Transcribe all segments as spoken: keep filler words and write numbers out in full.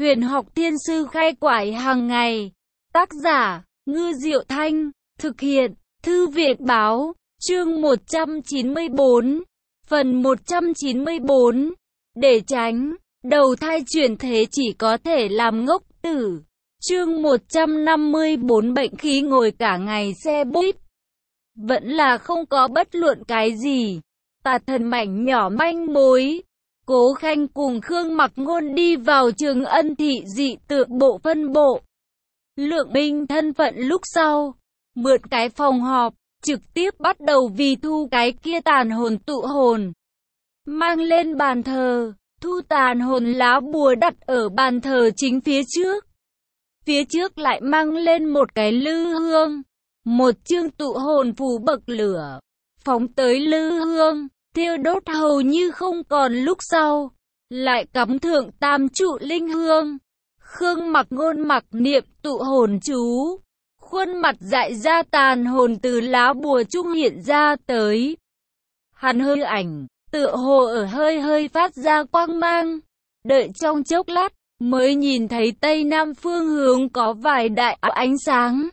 Huyền học thiên sư khai quải hàng ngày. Tác giả, Ngư Diệu Thanh. Thực hiện, Thư viện Báo. Chương một trăm chín mươi bốn. Phần một trăm chín mươi bốn. Để tránh đầu thai chuyển thế chỉ có thể làm ngốc tử. Chương một trăm năm mươi bốn. Bệnh khí ngồi cả ngày xe buýt. Vẫn là không có bất luận cái gì. Tà thần mảnh nhỏ manh mối. Cố Khanh cùng Khương Mặc Ngôn đi vào Trường Ân thị dị tượng bộ phân bộ. Lượng Minh thân phận lúc sau, mượn cái phòng họp, trực tiếp bắt đầu vì thu cái kia tàn hồn tụ hồn. Mang lên bàn thờ, thu tàn hồn lá bùa đặt ở bàn thờ chính phía trước. Phía trước lại mang lên một cái lư hương, một chương tụ hồn phù bậc lửa, phóng tới lư hương, thiêu đốt hầu như không còn lúc sau, lại cắm thượng tam trụ linh hương. Khương Mặc Ngôn mặc niệm tụ hồn chú, khuôn mặt dại ra tàn hồn từ lá bùa trung hiện ra tới. Hắn hư ảnh, tựa hồ ở hơi hơi phát ra quang mang, đợi trong chốc lát, mới nhìn thấy tây nam phương hướng có vài đại ánh sáng.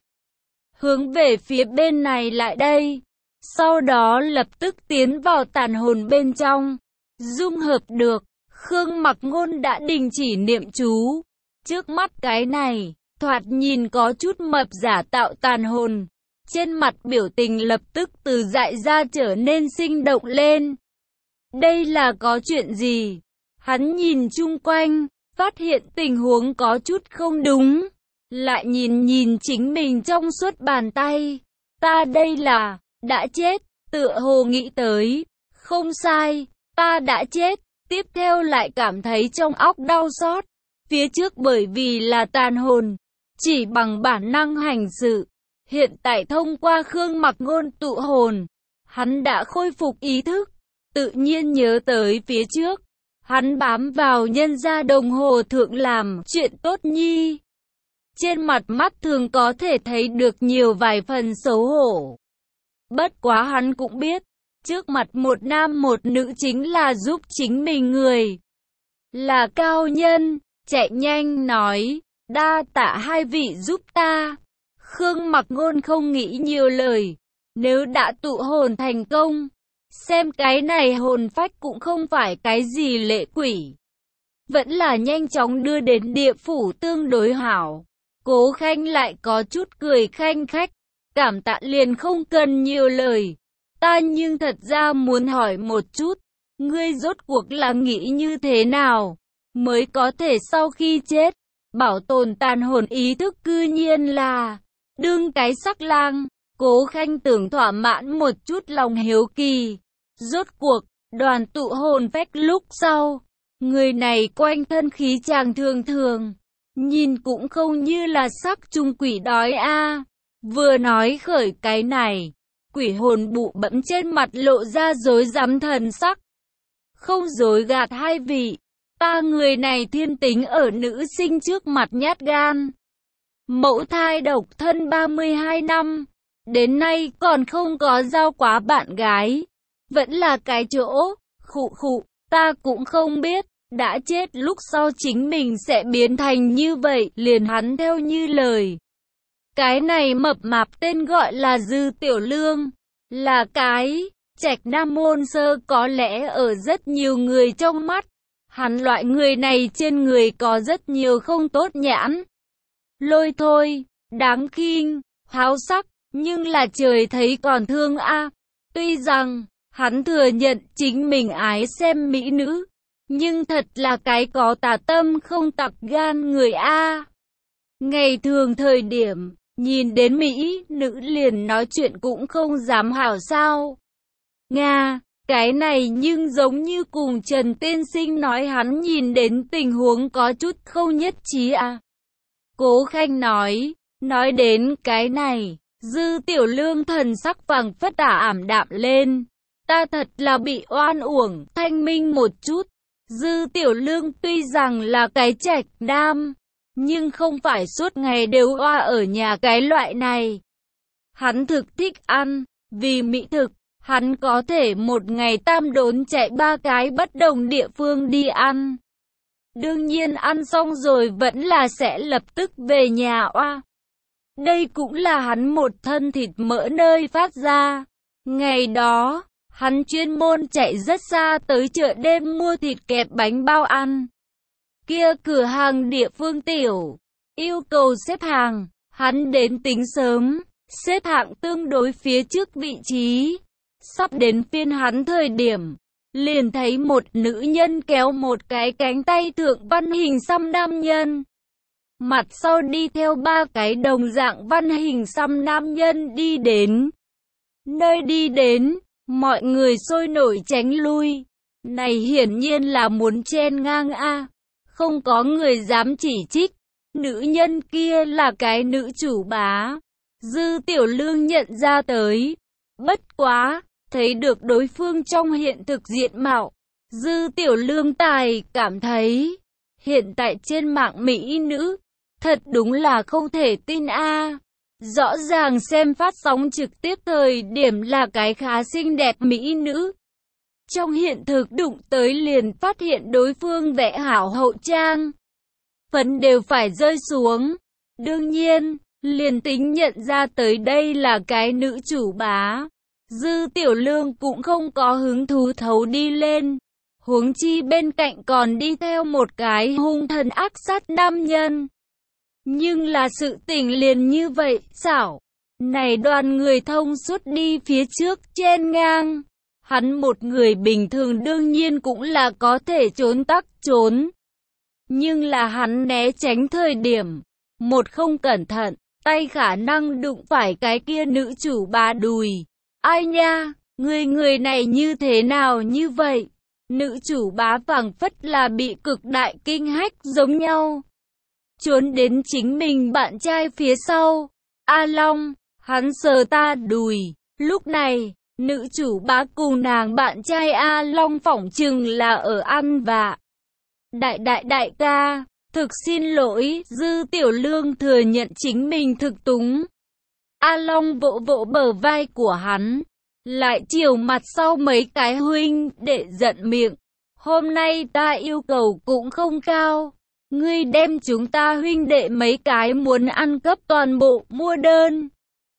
Hướng về phía bên này lại đây, sau đó lập tức tiến vào tàn hồn bên trong, dung hợp được. Khương Mặc Ngôn đã đình chỉ niệm chú. Trước mắt cái này, thoạt nhìn có chút mập giả tạo tàn hồn. Trên mặt biểu tình lập tức từ dại ra trở nên sinh động lên. Đây là có chuyện gì? Hắn nhìn chung quanh, phát hiện tình huống có chút không đúng. Lại nhìn nhìn chính mình trong suốt bàn tay. Ta đây là, đã chết, tựa hồ nghĩ tới. Không sai, ta đã chết. Tiếp theo lại cảm thấy trong óc đau xót. Phía trước bởi vì là tàn hồn, chỉ bằng bản năng hành sự. Hiện tại thông qua Khương Mặc Ngôn tụ hồn, hắn đã khôi phục ý thức, tự nhiên nhớ tới phía trước. Hắn bám vào nhân gia đồng hồ thượng làm chuyện tốt nhi. Trên mặt mắt thường có thể thấy được nhiều vài phần xấu hổ. Bất quá hắn cũng biết, trước mặt một nam một nữ chính là giúp chính mình người. Là cao nhân. Chạy nhanh nói, đa tạ hai vị giúp ta. Khương Mặc Ngôn không nghĩ nhiều lời. Nếu đã tụ hồn thành công, xem cái này hồn phách cũng không phải cái gì lệ quỷ. Vẫn là nhanh chóng đưa đến địa phủ tương đối hảo. Cố Khanh lại có chút cười khanh khách. Cảm tạ liền không cần nhiều lời. Ta nhưng thật ra muốn hỏi một chút. Ngươi rốt cuộc là nghĩ như thế nào? Mới có thể sau khi chết, bảo tồn tàn hồn ý thức cư nhiên là đương cái sắc lang. Cố Khanh tưởng thỏa mãn một chút lòng hiếu kỳ. Rốt cuộc, đoàn tụ hồn phách lúc sau, người này quanh thân khí chàng thường thường, nhìn cũng không như là sắc trung quỷ đói a. Vừa nói khởi cái này, quỷ hồn bụ bẫm trên mặt lộ ra rối rắm thần sắc. Không dối gạt hai vị. Ta người này thiên tính ở nữ sinh trước mặt nhát gan. Mẫu thai độc thân ba mươi hai năm. Đến nay còn không có giao quá bạn gái. Vẫn là cái chỗ, khụ khụ, ta cũng không biết. Đã chết lúc sau chính mình sẽ biến thành như vậy, liền hắn theo như lời. Cái này mập mạp tên gọi là Dư Tiểu Lương. Là cái, Trạch Nam Môn Sơ có lẽ ở rất nhiều người trong mắt. Hắn loại người này trên người có rất nhiều không tốt nhãn. Lôi thôi, đáng khinh, háo sắc, nhưng là trời thấy còn thương a. Tuy rằng, hắn thừa nhận chính mình ái xem mỹ nữ, nhưng thật là cái có tà tâm không tặc gan người a. Ngày thường thời điểm, nhìn đến mỹ nữ liền nói chuyện cũng không dám hảo sao. Nga. Cái này nhưng giống như cùng Trần Tiên Sinh nói hắn nhìn đến tình huống có chút không nhất trí à. Cố Khanh nói, nói đến cái này, Dư Tiểu Lương thần sắc vàng phất ả ảm đạm lên. Ta thật là bị oan uổng, thanh minh một chút. Dư Tiểu Lương tuy rằng là cái trạch nam, nhưng không phải suốt ngày đều oa ở nhà cái loại này. Hắn thực thích ăn, vì mỹ thực. Hắn có thể một ngày tam đốn chạy ba cái bất đồng địa phương đi ăn. Đương nhiên ăn xong rồi vẫn là sẽ lập tức về nhà oa. Đây cũng là hắn một thân thịt mỡ nơi phát ra. Ngày đó, hắn chuyên môn chạy rất xa tới chợ đêm mua thịt kẹp bánh bao ăn. Kia cửa hàng địa phương tiểu, yêu cầu xếp hàng, hắn đến tính sớm, xếp hạng tương đối phía trước vị trí. Sắp đến phiên hắn thời điểm, liền thấy một nữ nhân kéo một cái cánh tay thượng văn hình xăm nam nhân. Mặt sau đi theo ba cái đồng dạng văn hình xăm nam nhân đi đến. Nơi đi đến, mọi người sôi nổi tránh lui. Này hiển nhiên là muốn chen ngang a. Không có người dám chỉ trích. Nữ nhân kia là cái nữ chủ bá. Dư Tiểu Lương nhận ra tới. Bất quá, thấy được đối phương trong hiện thực diện mạo. Dư Tiểu Lương tài cảm thấy, hiện tại trên mạng mỹ nữ, thật đúng là không thể tin a. Rõ ràng xem phát sóng trực tiếp thời điểm là cái khá xinh đẹp mỹ nữ. Trong hiện thực đụng tới liền phát hiện đối phương vẽ hảo hậu trang. Phấn đều phải rơi xuống. Đương nhiên, liền tính nhận ra tới đây là cái nữ chủ bá. Dư Tiểu Lương cũng không có hứng thú thấu đi lên. Huống chi bên cạnh còn đi theo một cái hung thần ác sát nam nhân. Nhưng là sự tình liền như vậy, xảo. Này đoàn người thông suốt đi phía trước chen ngang. Hắn một người bình thường đương nhiên cũng là có thể trốn tắc trốn. Nhưng là hắn né tránh thời điểm. Một không cẩn thận, tay khả năng đụng phải cái kia nữ chủ bá đùi. Ai nha, người người này như thế nào như vậy? Nữ chủ bá phảng phất là bị cực đại kinh hách giống nhau. Trốn đến chính mình bạn trai phía sau. A Long, hắn sờ ta đùi. Lúc này, nữ chủ bá cùng nàng bạn trai A Long phỏng chừng là ở ăn vạ. Đại đại đại ca, thực xin lỗi, Dư Tiểu Lương thừa nhận chính mình thực túng. A Long vỗ vỗ bờ vai của hắn, lại chiều mặt sau mấy cái huynh để giận miệng. Hôm nay ta yêu cầu cũng không cao. Ngươi đem chúng ta huynh đệ mấy cái muốn ăn cấp toàn bộ mua đơn.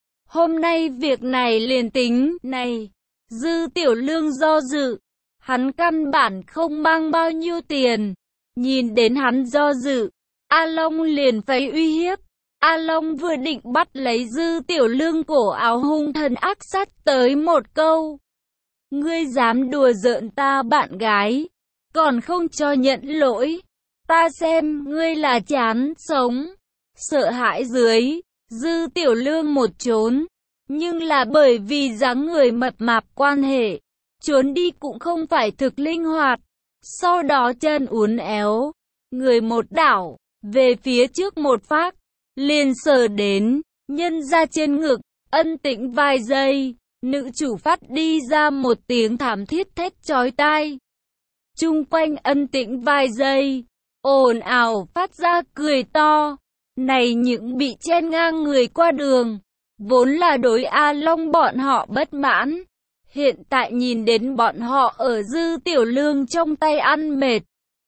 Hôm nay việc này liền tính, này. Dư Tiểu Lương do dự. Hắn căn bản không mang bao nhiêu tiền. Nhìn đến hắn do dự, A Long liền phải uy hiếp. A Long vừa định bắt lấy Dư Tiểu Lương cổ áo hung thần ác sát tới một câu. Ngươi dám đùa giỡn ta bạn gái, còn không cho nhận lỗi. Ta xem ngươi là chán sống. Sợ hãi dưới, Dư Tiểu Lương một trốn. Nhưng là bởi vì dáng người mập mạp quan hệ, trốn đi cũng không phải thực linh hoạt. Sau đó chân uốn éo, người một đảo, về phía trước một phát, liền sờ đến, nhân ra trên ngực, ân tĩnh vài giây, nữ chủ phát đi ra một tiếng thảm thiết thét chói tai. Chung quanh ân tĩnh vài giây, ồn ào phát ra cười to. Này những bị chen ngang người qua đường, vốn là đối A Long bọn họ bất mãn. Hiện tại nhìn đến bọn họ ở Dư Tiểu Lương trong tay ăn mệt.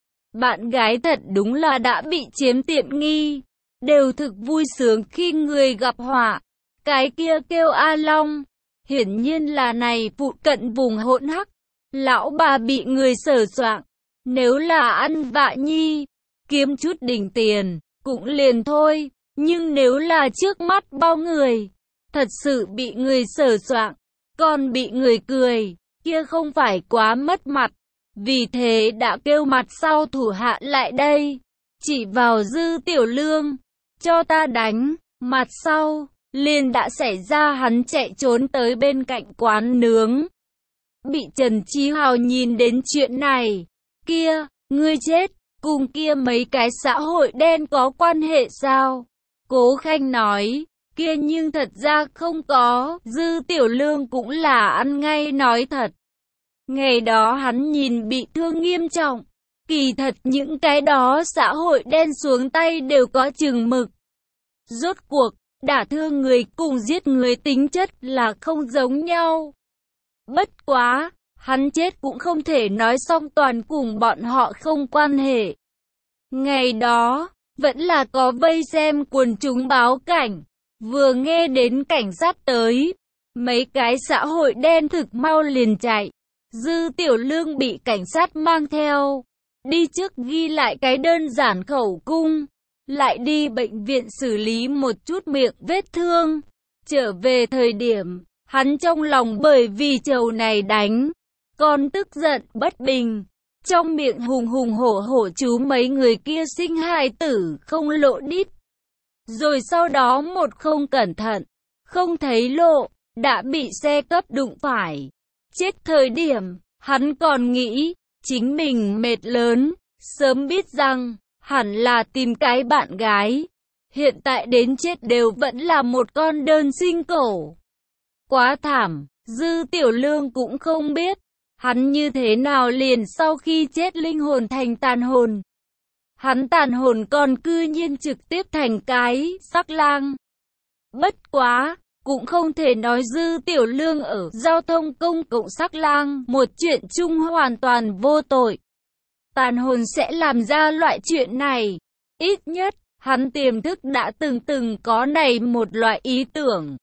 Bạn gái thật đúng là đã bị chiếm tiện nghi. Đều thực vui sướng khi người gặp họa. Cái kia kêu A Long. Hiển nhiên là này phụ cận vùng hỗn hắc. Lão bà bị người sờ soạng. Nếu là ăn vạ nhi, kiếm chút đỉnh tiền, cũng liền thôi. Nhưng nếu là trước mắt bao người, thật sự bị người sờ soạng, còn bị người cười, kia không phải quá mất mặt. Vì thế đã kêu mặt sau thủ hạ lại đây, chỉ vào Dư Tiểu Lương, cho ta đánh. Mặt sau, liền đã xảy ra hắn chạy trốn tới bên cạnh quán nướng. Bị Trần Chí Hào nhìn đến chuyện này, kia, ngươi chết, cùng kia mấy cái xã hội đen có quan hệ sao? Cố Khanh nói, kia nhưng thật ra không có, Dư Tiểu Lương cũng là ăn ngay nói thật. Ngày đó hắn nhìn bị thương nghiêm trọng, kỳ thật những cái đó xã hội đen xuống tay đều có chừng mực. Rốt cuộc, đả thương người cùng giết người tính chất là không giống nhau. Bất quá, hắn chết cũng không thể nói xong toàn cùng bọn họ không quan hệ. Ngày đó, vẫn là có vây xem quần chúng báo cảnh. Vừa nghe đến cảnh sát tới, mấy cái xã hội đen thực mau liền chạy. Dư Tiểu Lương bị cảnh sát mang theo, đi trước ghi lại cái đơn giản khẩu cung, lại đi bệnh viện xử lý một chút miệng vết thương. Trở về thời điểm, hắn trong lòng bởi vì trầu này đánh, còn tức giận bất bình. Trong miệng hùng hùng hổ hổ chú mấy người kia sinh hài tử không lộ đít. Rồi sau đó một không cẩn thận, không thấy lộ, đã bị xe cấp đụng phải. Chết thời điểm, hắn còn nghĩ, chính mình mệt lớn, sớm biết rằng, hẳn là tìm cái bạn gái. Hiện tại đến chết đều vẫn là một con đơn sinh cổ. Quá thảm, Dư Tiểu Lương cũng không biết, hắn như thế nào liền sau khi chết linh hồn thành tàn hồn. Hắn tàn hồn còn cư nhiên trực tiếp thành cái sắc lang. Bất quá, cũng không thể nói Dư Tiểu Lương ở giao thông công cộng sắc lang một chuyện chung hoàn toàn vô tội. Tàn hồn sẽ làm ra loại chuyện này. Ít nhất, hắn tiềm thức đã từng từng có này một loại ý tưởng.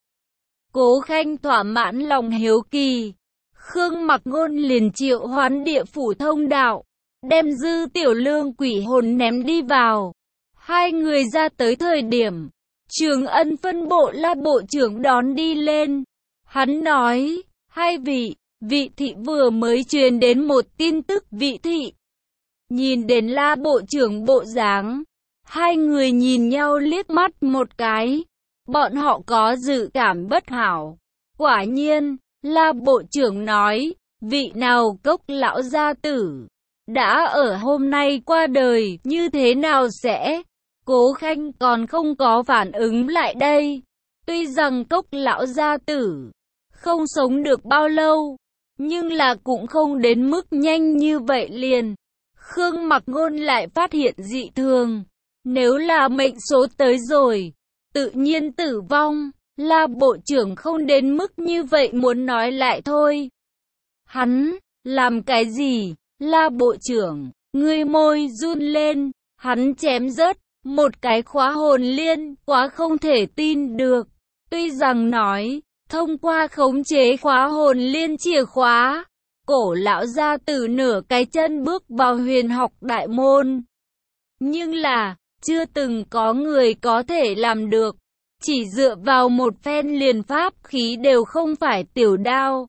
Cố Khanh thỏa mãn lòng hiếu kỳ. Khương Mặc Ngôn liền triệu hoán địa phủ thông đạo, đem Dư Tiểu Lương quỷ hồn ném đi vào. Hai người ra tới thời điểm, Trường Ân phân bộ La bộ trưởng đón đi lên. Hắn nói, hai vị, vị thị vừa mới truyền đến một tin tức vị thị. Nhìn đến La bộ trưởng bộ dáng, hai người nhìn nhau liếc mắt một cái. Bọn họ có dự cảm bất hảo. Quả nhiên, La bộ trưởng nói, vị nào Cốc lão gia tử đã ở hôm nay qua đời, như thế nào sẽ? Cố Khanh còn không có phản ứng lại đây. Tuy rằng Cốc lão gia tử không sống được bao lâu, nhưng là cũng không đến mức nhanh như vậy liền. Khương Mặc Ngôn lại phát hiện dị thường. Nếu là mệnh số tới rồi, tự nhiên tử vong. La bộ trưởng không đến mức như vậy, muốn nói lại thôi. Hắn, làm cái gì? La bộ trưởng, ngươi môi run lên, hắn chém rớt một cái khóa hồn liên, quá không thể tin được. Tuy rằng nói, thông qua khống chế khóa hồn liên chìa khóa, cổ lão gia tử nửa cái chân bước vào huyền học đại môn. Nhưng là, chưa từng có người có thể làm được. Chỉ dựa vào một phen liền pháp khí đều không phải tiểu đao.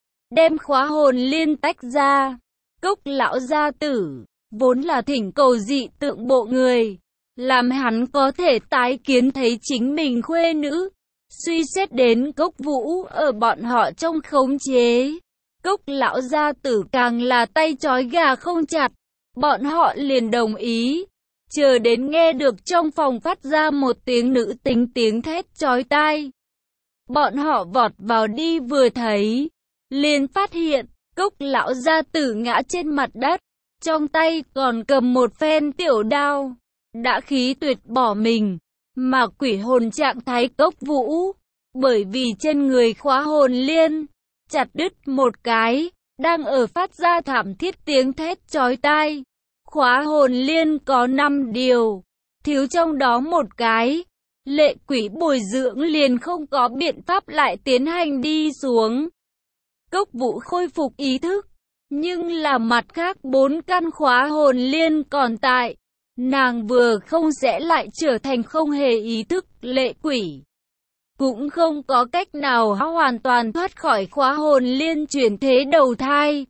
Đem khóa hồn liên tách ra. Cốc lão gia tử, vốn là thỉnh cầu dị tượng bộ người, làm hắn có thể tái kiến thấy chính mình khuê nữ. Suy xét đến Cốc Vũ ở bọn họ trong khống chế, Cốc lão gia tử càng là tay trói gà không chặt. Bọn họ liền đồng ý. Chờ đến nghe được trong phòng phát ra một tiếng nữ tính tiếng thét chói tai. Bọn họ vọt vào đi vừa thấy, liền phát hiện, Cốc lão gia tử ngã trên mặt đất, trong tay còn cầm một phen tiểu đao, đã khí tuyệt bỏ mình, mà quỷ hồn trạng thái Cốc Vũ, bởi vì trên người khóa hồn liên, chặt đứt một cái, đang ở phát ra thảm thiết tiếng thét chói tai. Khóa hồn liên có năm điều, thiếu trong đó một cái, lệ quỷ bồi dưỡng liền không có biện pháp lại tiến hành đi xuống. Cốc Vũ khôi phục ý thức, nhưng là mặt khác bốn căn khóa hồn liên còn tại. Nàng vừa không sẽ lại trở thành không hề ý thức lệ quỷ. Cũng không có cách nào hoàn toàn thoát khỏi khóa hồn liên chuyển thế đầu thai.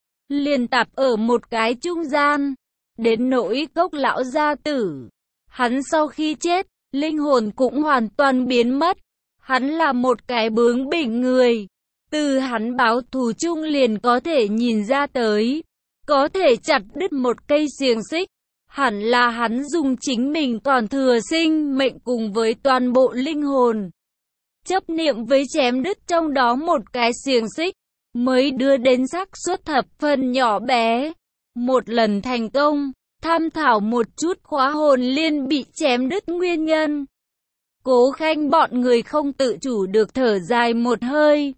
Liền tạp ở một cái trung gian. Đến nỗi Cốc lão gia tử, hắn sau khi chết, linh hồn cũng hoàn toàn biến mất. Hắn là một cái bướng bỉnh người. Từ hắn báo thù chung liền có thể nhìn ra tới. Có thể chặt đứt một cây xiềng xích. Hẳn là hắn dùng chính mình còn thừa sinh mệnh cùng với toàn bộ linh hồn. Chấp niệm với chém đứt trong đó một cái xiềng xích, mới đưa đến xác suất thập phần nhỏ bé. Một lần thành công, tham thảo một chút khóa hồn liên bị chém đứt nguyên nhân. Cố Khanh bọn người không tự chủ được thở dài một hơi.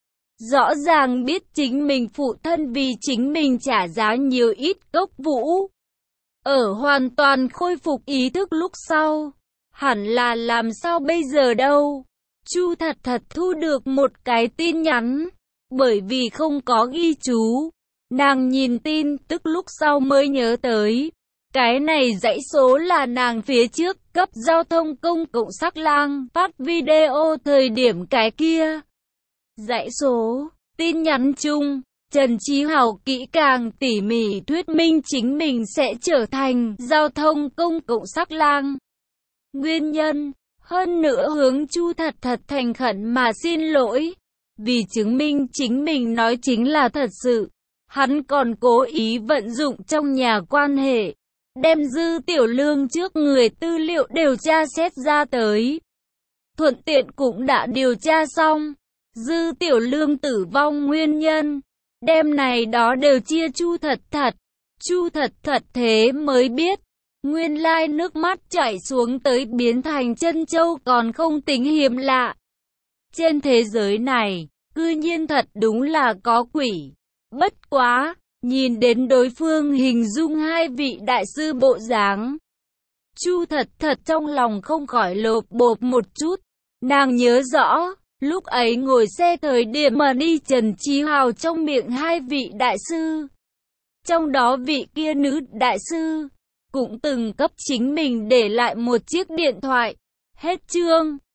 Rõ ràng biết chính mình phụ thân vì chính mình trả giá nhiều ít. Cốc Vũ Ở hoàn toàn khôi phục ý thức lúc sau, hẳn là làm sao bây giờ đâu. Chu Thật Thật thu được một cái tin nhắn, bởi vì không có ghi chú. Nàng nhìn tin tức lúc sau mới nhớ tới. Cái này dãy số là nàng phía trước cấp giao thông công cộng Sắc Lang phát video thời điểm cái kia. Dãy số, tin nhắn chung, Trần Chí Hào kỹ càng tỉ mỉ thuyết minh chính mình sẽ trở thành giao thông công cộng Sắc Lang. Nguyên nhân, hơn nữa hướng Chu Thật Thật thành khẩn mà xin lỗi. Vì chứng minh chính mình nói chính là thật sự, hắn còn cố ý vận dụng trong nhà quan hệ, đem Dư Tiểu Lương trước người tư liệu điều tra xét ra tới. Thuận tiện cũng đã điều tra xong Dư Tiểu Lương tử vong nguyên nhân, đem này đó đều chia Chu Thật Thật. Chu Thật Thật thế mới biết, nguyên lai nước mắt chảy xuống tới biến thành chân châu còn không tính hiếm lạ. Trên thế giới này, cư nhiên thật đúng là có quỷ. Bất quá, nhìn đến đối phương hình dung hai vị đại sư bộ dáng, Chu Thật Thật trong lòng không khỏi lột bột một chút. Nàng nhớ rõ, lúc ấy ngồi xe thời điểm mà đi Trần Chí Hào trong miệng hai vị đại sư. Trong đó vị kia nữ đại sư, cũng từng cấp chính mình để lại một chiếc điện thoại. Hết chương.